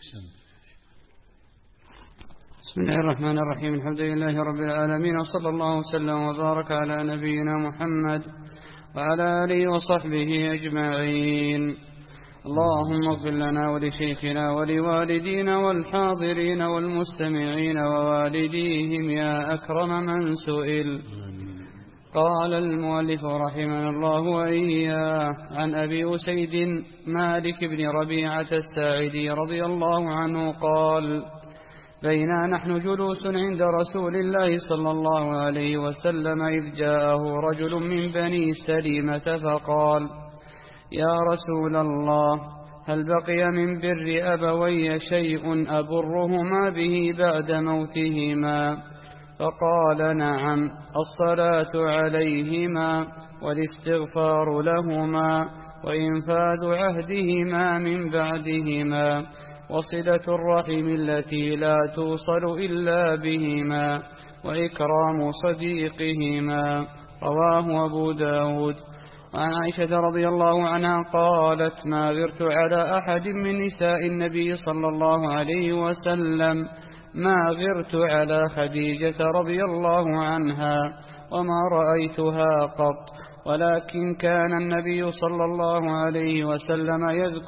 بسم الله الرحمن الرحيم. الحمد لله رب العالمين، وصلى الله وسلم وبارك على نبينا محمد وعلى آله وصحبه أجمعين. اللهم اغفر لنا ولشيخنا ولوالدينا والحاضرين والمستمعين ووالديهم يا أكرم من سئل. قال المؤلف رحمه الله وإياه: عن أبي أسيد مالك بن ربيعة الساعدي رضي الله عنه قال: بينا نحن جلوس عند رسول الله صلى الله عليه وسلم إذ جاءه رجل من بني سليمة فقال: يا رسول الله، هل بقي من بر أبوي شيء أبرهما به بعد موتهما؟ فقال: نعم، الصلاة عليهما والاستغفار لهما وإنفاذ عهدهما من بعدهما وصلة الرحم التي لا توصل إلا بهما وإكرام صديقهما. رواه أبو داود. وعن عائشة رضي الله عنها قالت: ما غرت على أحد من نساء النبي صلى الله عليه وسلم ما غرت على خديجة رضي الله عنها وما رأيتها قط، ولكن كان النبي صلى الله عليه وسلم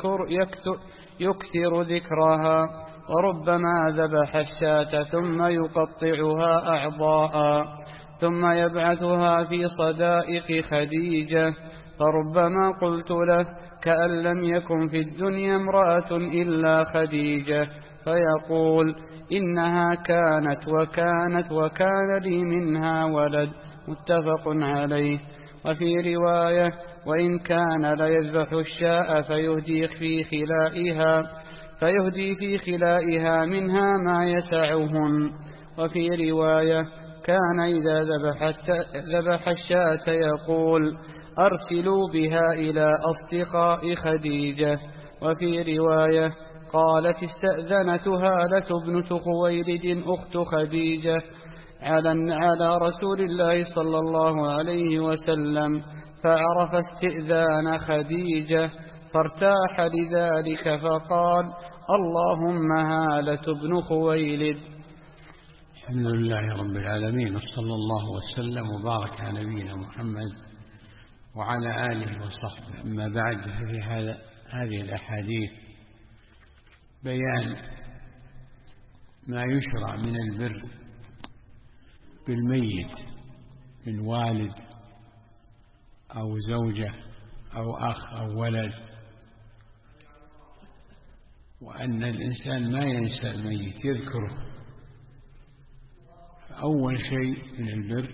يكثر ذكرها، وربما ذبح الشاة ثم يقطعها أعضاء ثم يبعثها في صدائق خديجة، فربما قلت له: كأن لم يكن في الدنيا امرأة إلا خديجة، فيقول: إنها كانت وكان لي منها ولد. متفق عليه. وفي رواية: وإن كان ليذبح الشاء فيهدي في خلائها منها ما يسعهن. وفي رواية: كان إذا ذبح الشاة يقول: أرسلوا بها إلى أصدقاء خديجة. وفي رواية: قالت: استأذنت هالة بنت خويلد أخت خديجة على رسول الله صلى الله عليه وسلم، فعرف استئذان خديجة فارتاح لذلك، فقال: اللهم هالة بن خويلد. الحمد لله رب العالمين، وصلى الله وسلم وبارك على نبينا محمد وعلى آله وصحبه. أما بعد، ففي هذه الأحاديث بيان ما يشرع من البر بالميت من والد أو زوجة أو أخ أو ولد، وأن الإنسان ما ينسى الميت، يذكره. فأول شيء من البر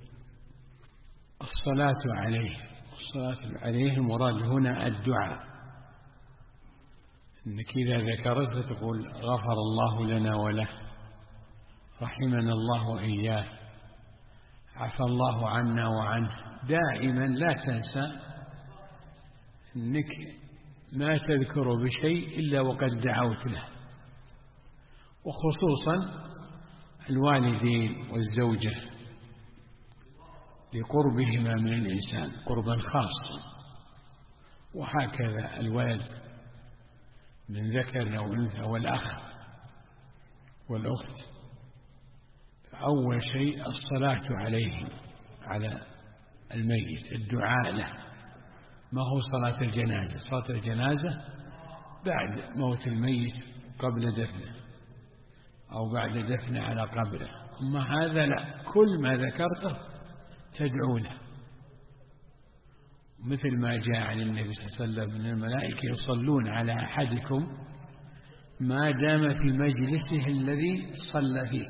الصلاة عليه. الصلاة عليه المراد هنا الدعاء، إنك إذا ذكرت فتقول: غفر الله لنا وله، رحمنا الله وإياه، عفى الله عنا وعنه. دائما لا تنسى أنك ما تذكر بشيء إلا وقد دعوت له، وخصوصا الوالدين والزوجة لقربهما من الإنسان قربا خاصا، وهكذا الولد من ذكر أو أنثى، والأخ والأخت. فأول شيء الصلاة عليه، على الميت، الدعاء له. ما هو صلاة الجنازة؟ صلاة الجنازة بعد موت الميت قبل دفنه أو بعد دفنه على قبره. أما هذا لا، كل ما ذكرته تدعو له، مثل ما جاء عن النبي صلى الله عليه وسلم: من الملائكة يصلون على أحدكم ما دام في مجلسه الذي صلى فيه،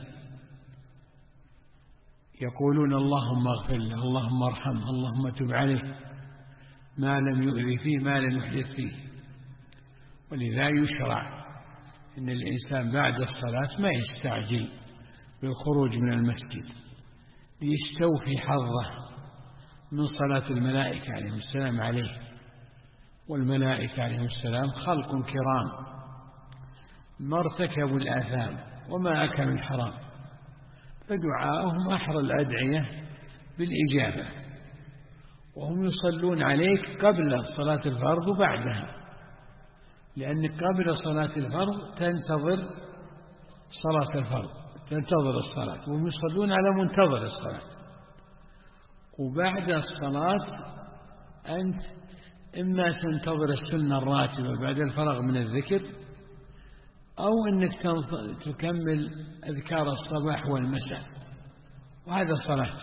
يقولون: اللهم اغفر له، اللهم ارحمه، اللهم تب عليه، ما لم يؤذي فيه، ما لم يحدث فيه. ولذا يشرع أن الإنسان بعد الصلاة ما يستعجل بالخروج من المسجد، ليستوفي حظه من صلاة الملائكة عليهم السلام عليه. والملائكة عليهم السلام خلق كرام ما ارتكبوا الآثام وما أكلوا الحرام، فدعاءهم أحرى الأدعية بالإجابة، وهم يصلون عليك قبل صلاة الفرض وبعدها. لأنك قبل صلاة الفرض تنتظر صلاة الفرض، تنتظر الصلاة، وهم يصلون على منتظر الصلاة. وبعد الصلاة أنت إما تنتظر السنة الراتبة بعد الفراغ من الذكر، أو أنك تكمل أذكار الصباح والمساء، وهذا صلاة.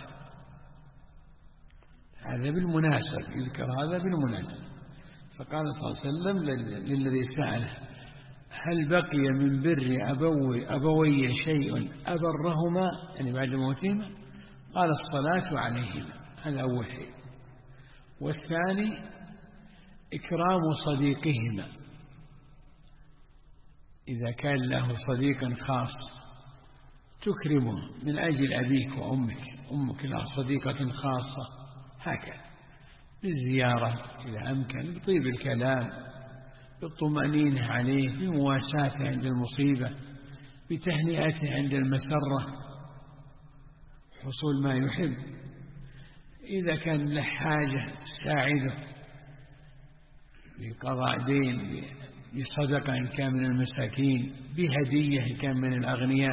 هذا بالمناسبة، يذكر هذا بالمناسبة. فقال صلى الله عليه وسلم للذي سأله: هل بقي من بر أبوي شيء أبرهما، يعني بعد موتهما؟ قال: الصلاة عليهما. هذا أول شيء. والثاني إكرام صديقهما، إذا كان له صديق خاص تكرمه من أجل أبيك وأمك، أمك لها صديقة خاصة، هكذا بالزيارة إذا أمكن، بطيب الكلام، بالطمأنينة عليه، بمواساته عند المصيبة، بتهنئته عند المسرة، حصول ما يحب. إذا كان له حاجة تساعده بقضاء دين، بصدقة إن كان من المساكين، بهدية إن كان من الأغنياء،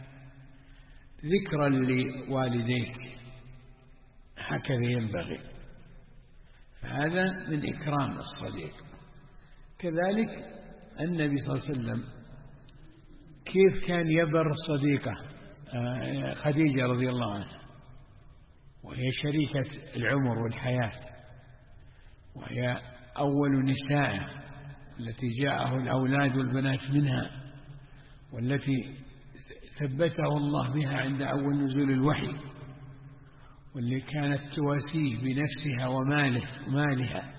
ذكرا لوالديك، هكذا ينبغي. فهذا من إكرام الصديق. كذلك النبي صلى الله عليه وسلم كيف كان يبر صديقة خديجة رضي الله عنها، وهي شريكة العمر والحياة، وهي أول نسائه التي جاءه الأولاد والبنات منها، والتي ثبته الله بها عند أول نزول الوحي، واللي كانت تواسيه بنفسها ومالها،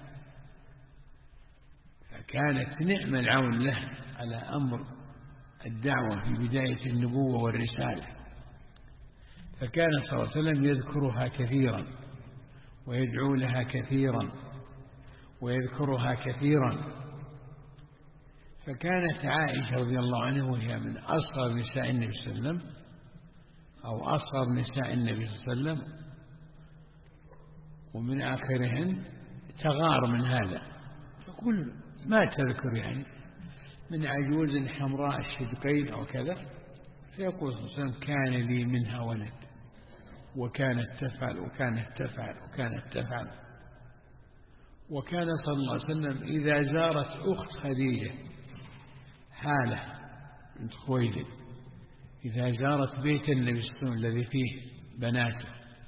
فكانت نعم العون له على أمر الدعوة في بداية النبوة والرسالة. فكان صلى الله عليه وسلم يذكرها كثيرا، ويدعو لها كثيرا، ويذكرها كثيرا. فكانت عائشة رضي الله عنها وهي من أصغر نساء النبي صلى الله عليه وسلم، أو أصغر نساء النبي صلى الله عليه وسلم، ومن آخرهن، تغار من هذا، تقول: ما تذكر يعني من عجوز حمراء الشدقين أو كذا؟ فيقول صلى الله عليه وسلم: كان لي منها ولد، وكانت تفعل وكانت تفعل وكانت تفعل. وكان صلى الله عليه وسلم إذا زارت أخت خديجة حالة بنت خويلد، إذا زارت بيت النبي صلى الله عليه وسلم الذي فيه بناته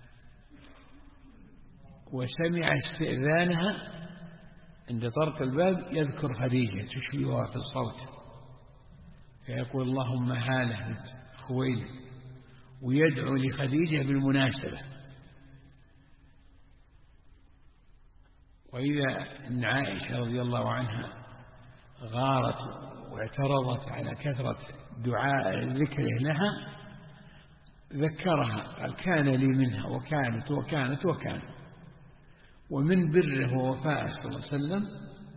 وسمع استئذانها عند طرق الباب، يذكر خديجة تشبهها في الصوت، فيقول: اللهم هالة بنت خويلد، ويدعو لخديجة بالمناسبة. وإذا أن عائشة رضي الله عنها غارت واعترضت على كثرة دعاء ذكره لها، ذكرها، قال: كان لي منها وكانت وكانت وكانت. ومن بره ووفاءه صلى الله عليه وسلم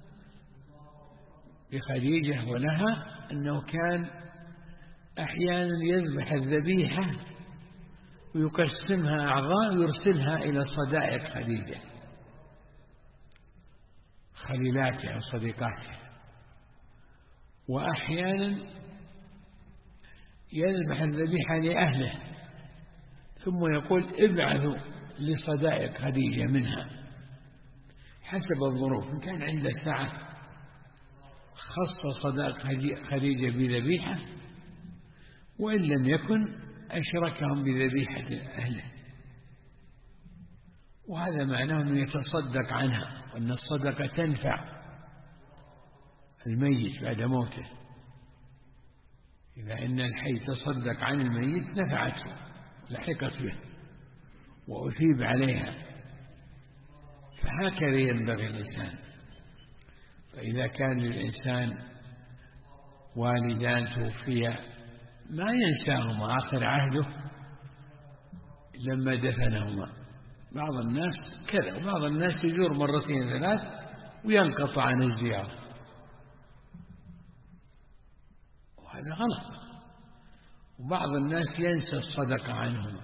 بخديجة ولها أنه كان أحيانا يذبح الذبيحة ويقسمها أعضاء ويرسلها إلى صدائق خديجة، خليلاته أو صديقاته. وأحيانا يذبح الذبيحة لأهله ثم يقول: ابعثوا لصدائق خديجة منها، حسب الظروف. إن كان عنده سعة خص صدائق خديجة بذبيحة، وإن لم يكن أشركهم بذبيحة أهله. وهذا معناه أنه يتصدق عنها، وأن الصدقة تنفع الميت بعد موته. إذا إن الحي تصدق عن الميت نفعته، لحقت به وأثيب عليها. فهكذا ينبغي الإنسان. فإذا كان للإنسان والدان توفيا ما ينساهما آخر عهده لما دفنهما. بعض الناس كذا، وبعض الناس يزور مرتين ثلاث وينقطع عن الزيارة، وهذا غلط. وبعض الناس ينسى الصدقة عنهما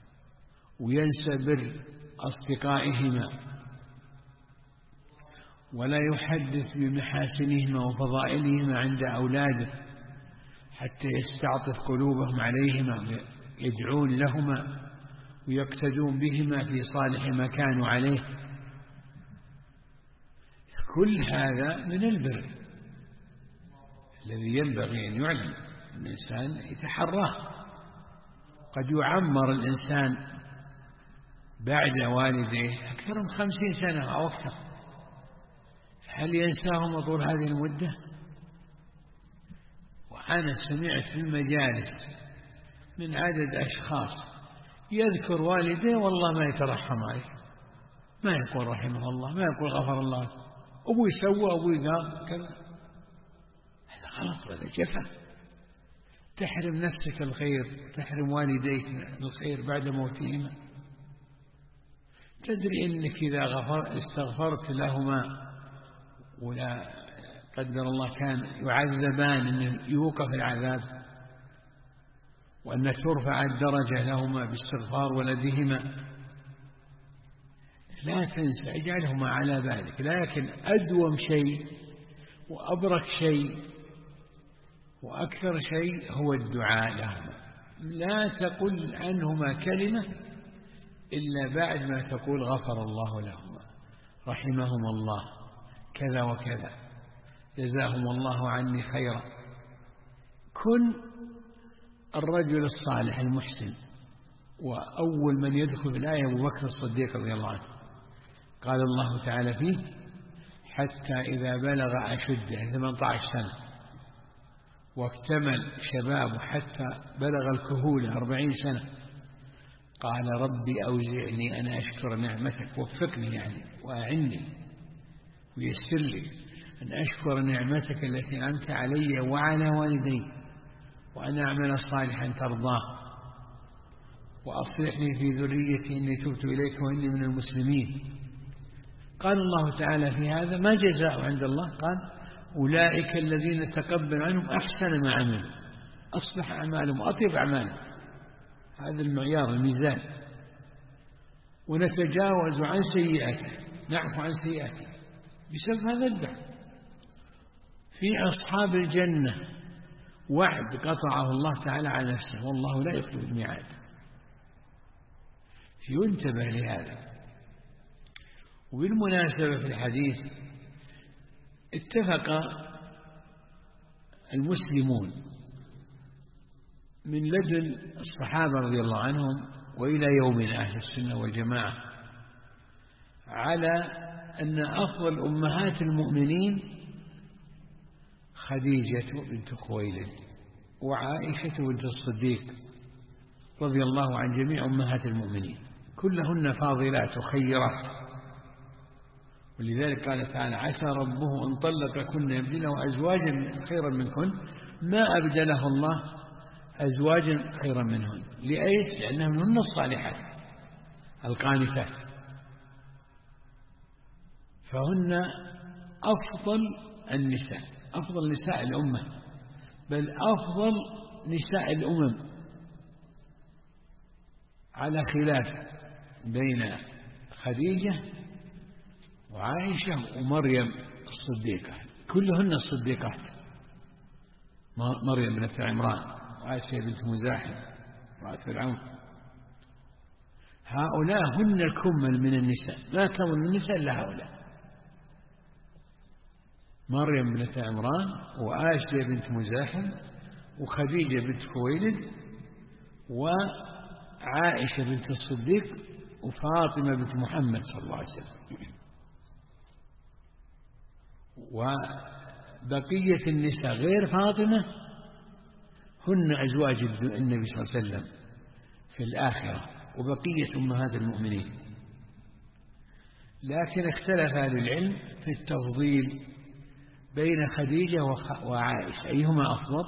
وينسى بر أصدقائهما ولا يحدث بمحاسنهما وفضائلهما عند أولاده حتى يستعطف قلوبهم عليهما يدعون لهما ويقتدون بهما في صالح ما كانوا عليه. كل هذا من البر الذي ينبغي أن يعلم الإنسان يتحراه. قد يعمر الإنسان بعد والديه أكثر من 50 سنة أو أكثر، هل ينساهم طول هذه المدة؟ وأنا سمعت في المجالس من عدد أشخاص يذكر والديه والله ما يترحم عليه، ما يقول رحمه الله، ما يقول غفر الله، أبوي سوى أبوي قال كذا. هذا غلط، هذا جفا. تحرم نفسك الخير، تحرم والديك الخير بعد موتهما. تدري أنك إذا استغفرت لهما ولا قدر الله كان يعذبان أن يوقف العذاب، وأن ترفع الدرجة لهما باستغفار ولدهما. لا تنسى، اجعلهما على بالك. لكن أدوم شيء وأبرك شيء وأكثر شيء هو الدعاء لهما. لا تقل عنهما كلمة إلا بعد ما تقول غفر الله لهما، رحمهم الله، كذا وكذا، جزاهم الله عني خيرا. كن الرجل الصالح المحسن. وأول من يدخل في الآية أبو بكر الصديق رضي الله عنه، قال الله تعالى فيه: حتى إذا بلغ أشده 18 سنة واكتمل شبابه حتى بلغ الكهولة 40 سنة، قال: ربي أوزعني أن أشكر نعمتك، وفقني يعني وأعني ويسر لي أن أشكر نعمتك التي أنعمت علي وعلى والدي، وأن أعمل صالحا ترضاه، وأصلحني في ذريتي إني تبت إليك وإني من المسلمين. قال الله تعالى في هذا: ما جزاء عند الله؟ قال: أولئك الذين تقبل عنهم أحسن ما عملوا، أصلح أعمالهم وأطيب أعمالهم. هذا المعيار، الميزان. ونتجاوز عن سيئاته، نعفو عن سيئاته بسبب هذا الدعاء. في أصحاب الجنة وعد قطعه الله تعالى على نفسه، والله لا يخلف الميعاد. فينتبه لهذا. وبالمناسبة في الحديث اتفق المسلمون من لدن الصحابة رضي الله عنهم وإلى يومنا أهل السنة والجماعة على أن أفضل أمهات المؤمنين خديجة بنت خويلد وعائشة بنت الصديق رضي الله عن جميع أمهات المؤمنين، كلهن فاضلات وخيرات. ولذلك قال تعالى: عسى ربه أن طلقكن يبدله أزواجا خيرا منكن ما أبدله الله أزواجا خيرا منهن. لأيش؟ لأنهن الصالحات القانتات، فهن أفضل النساء، أفضل نساء الأمة، بل أفضل نساء الأمم، على خلاف بين خديجة وعائشة ومريم الصديقة، كلهن الصديقات. مريم بنت عمران وآسيا بنت مزاحم امرأة فرعون، هؤلاء هن الكمل من النساء، لا كمل النساء إلا هؤلاء: مريم بنت عمران وآسيا بنت مزاحم وخديجة بنت خويلد وعائشة بنت الصديق وفاطمة بنت محمد صلى الله عليه وسلم. وبقية النساء غير فاطمة هن أزواج النبي صلى الله عليه وسلم في الآخرة، وبقية أمهات المؤمنين. لكن اختلف أهل العلم في التفضيل بين خديجة وعائشة أيهما أفضل،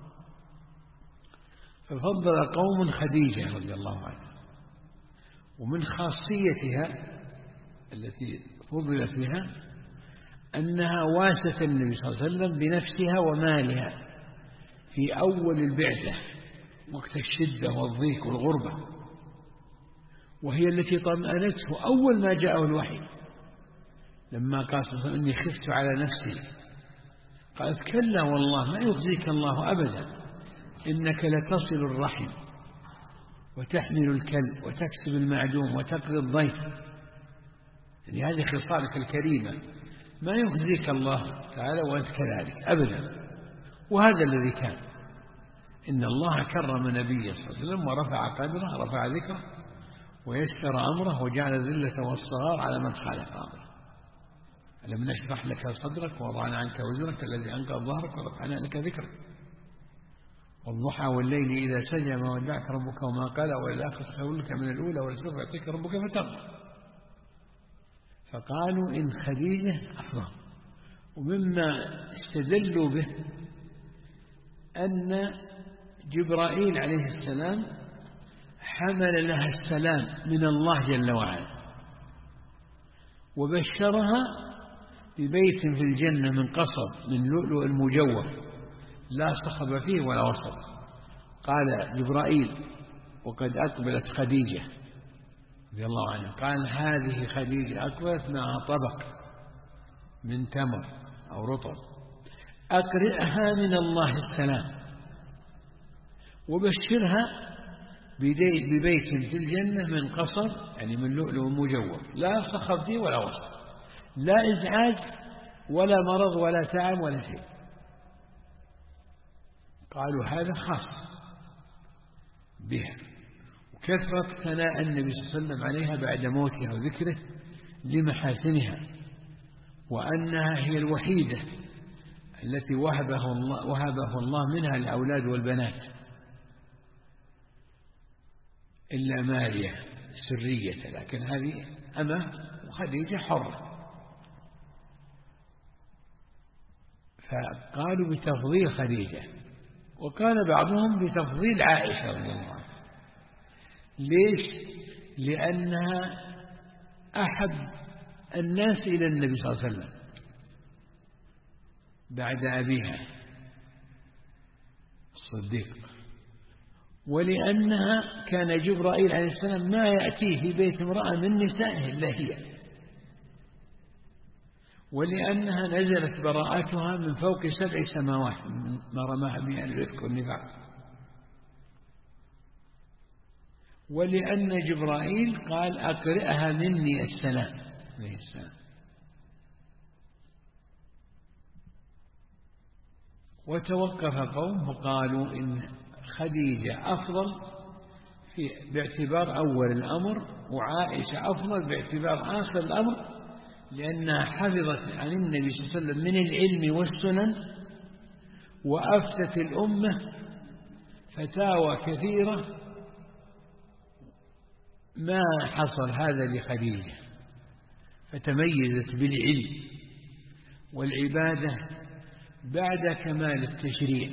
ففضل قوم خديجة رضي الله عنها. ومن خاصيتها التي فضلت بها أنها واست النبي صلى الله عليه وسلم بنفسها ومالها في أول البعثة وقت الشدة والضيق والغربة، وهي التي طمأنته أول ما جاءه الوحي، لما قال صلى الله عليه وسلم إني خفت على نفسي، قالت كلا والله ما يخزيك الله أبدا، إنك لتصل الرحم وتحمل الكلب وتكسب المعدوم وتقضي الضيف، يعني هذه خصالك الكريمة ما يخزيك الله تعالى وأنت كذلك أبدا. وهذا الذي كان، إن الله كرم نبيه صلى الله عليه وسلم ورفع قدره، رفع ذكره ويسر أمره وجعل الذلة والصغار على من خالف أمره. ألم نشرح لك صدرك ووضعنا عنك وزرك الذي أنقض ظهرك ورفعنا لك ذكرك. والضحى والليل إذا سجى ما ودعك ربك وما قال والآخرة خير لك من الأولى ولسوف يعطيك ربك فترضى. فقالوا إن خديجة أفضل. ومما استدلوا به أن جبرائيل عليه السلام حمل لها السلام من الله جل وعلا وبشرها ببيت في الجنة من قصب من لؤلؤ المجوف لا صخب فيه ولا وسط. قال جبرائيل وقد أقبلت خديجة رضي الله عنها، قال هذه خديجة أقبلت مع طبق من تمر أو رطب، أقرئها من الله السلام وبشرها ببيت في الجنة من قصر، يعني من لؤلؤ مجوف لا صخب فيه ولا وسط، لا إزعاج ولا مرض ولا تعب ولا شيء. قالوا هذا خاص بها. وكثرة ثناء النبي صلى الله عليه وسلم عليها بعد موتها وذكره لمحاسنها، وأنها هي الوحيدة التي وهبه الله منها الأولاد والبنات إلا ماريا سرية، لكن هذه أمة وخديجة حرة. فقالوا بتفضيل خديجة، وقال بعضهم بتفضيل عائشة رضي الله عنها. ليش؟ لأنها أحب الناس إلى النبي صلى الله عليه وسلم بعد أبيها الصديق، ولأنها كان جبرائيل عليه السلام ما يأتيه في بيت امرأة من نسائه إلا هي، ولأنها نزلت براءتها من فوق 7 سماوات ما رماها بها الإفك والنفاق، ولأن جبرائيل قال أقرئها مني السلام عليه السلام. وتوقف قوم وقالوا إن خديجة أفضل باعتبار أول الأمر، وعائشة أفضل باعتبار آخر الأمر، لأنها حفظت عن النبي صلى الله عليه وسلم من العلم والسنن، وأفتت الأمة فتاوى كثيرة ما حصل هذا لخديجة، فتميزت بالعلم والعبادة بعد كمال التشريع،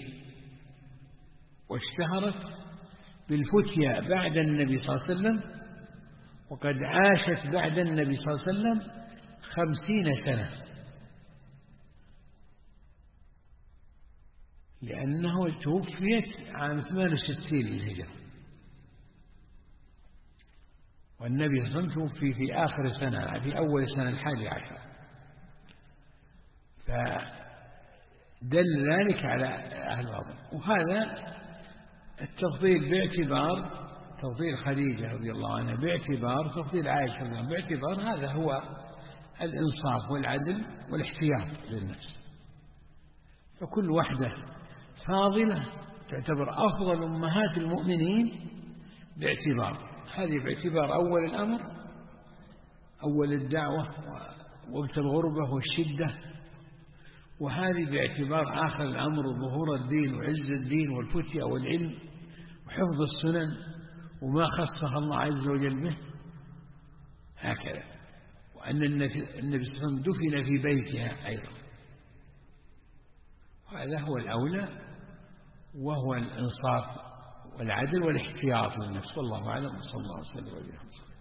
واشتهرت بالفتيا بعد النبي صلى الله عليه وسلم، وقد عاشت بعد النبي صلى الله عليه وسلم 50 سنة، لأنه توفيت عام 68 للهجرة، والنبي صلى الله عليه وسلم توفي في آخر سنة في أول سنة 11، فدل ذلك على أهل الأرض. وهذا التفضيل باعتبار تفضيل خديجة رضي الله عنها، باعتبار تفضيل عائشة رضي الله عنها، باعتبار هذا هو الإنصاف والعدل والاحتياط للنفس. فكل وحدة فاضلة تعتبر أفضل أمهات المؤمنين باعتبار هذه، باعتبار أول الأمر أول الدعوة ووقت الغربة والشدة، وهذه باعتبار آخر الأمر ظهور الدين وعز الدين والفتية والعلم وحفظ السنن وما خصها الله عز وجل به. هكذا. وأن النبي صلى الله عليه وسلم دفن في بيتها أيضا، وهذا هو الأولى، وهو الإنصاف والعدل والاحتياط للنفس. والله أعلم، صلى الله عليه وسلم.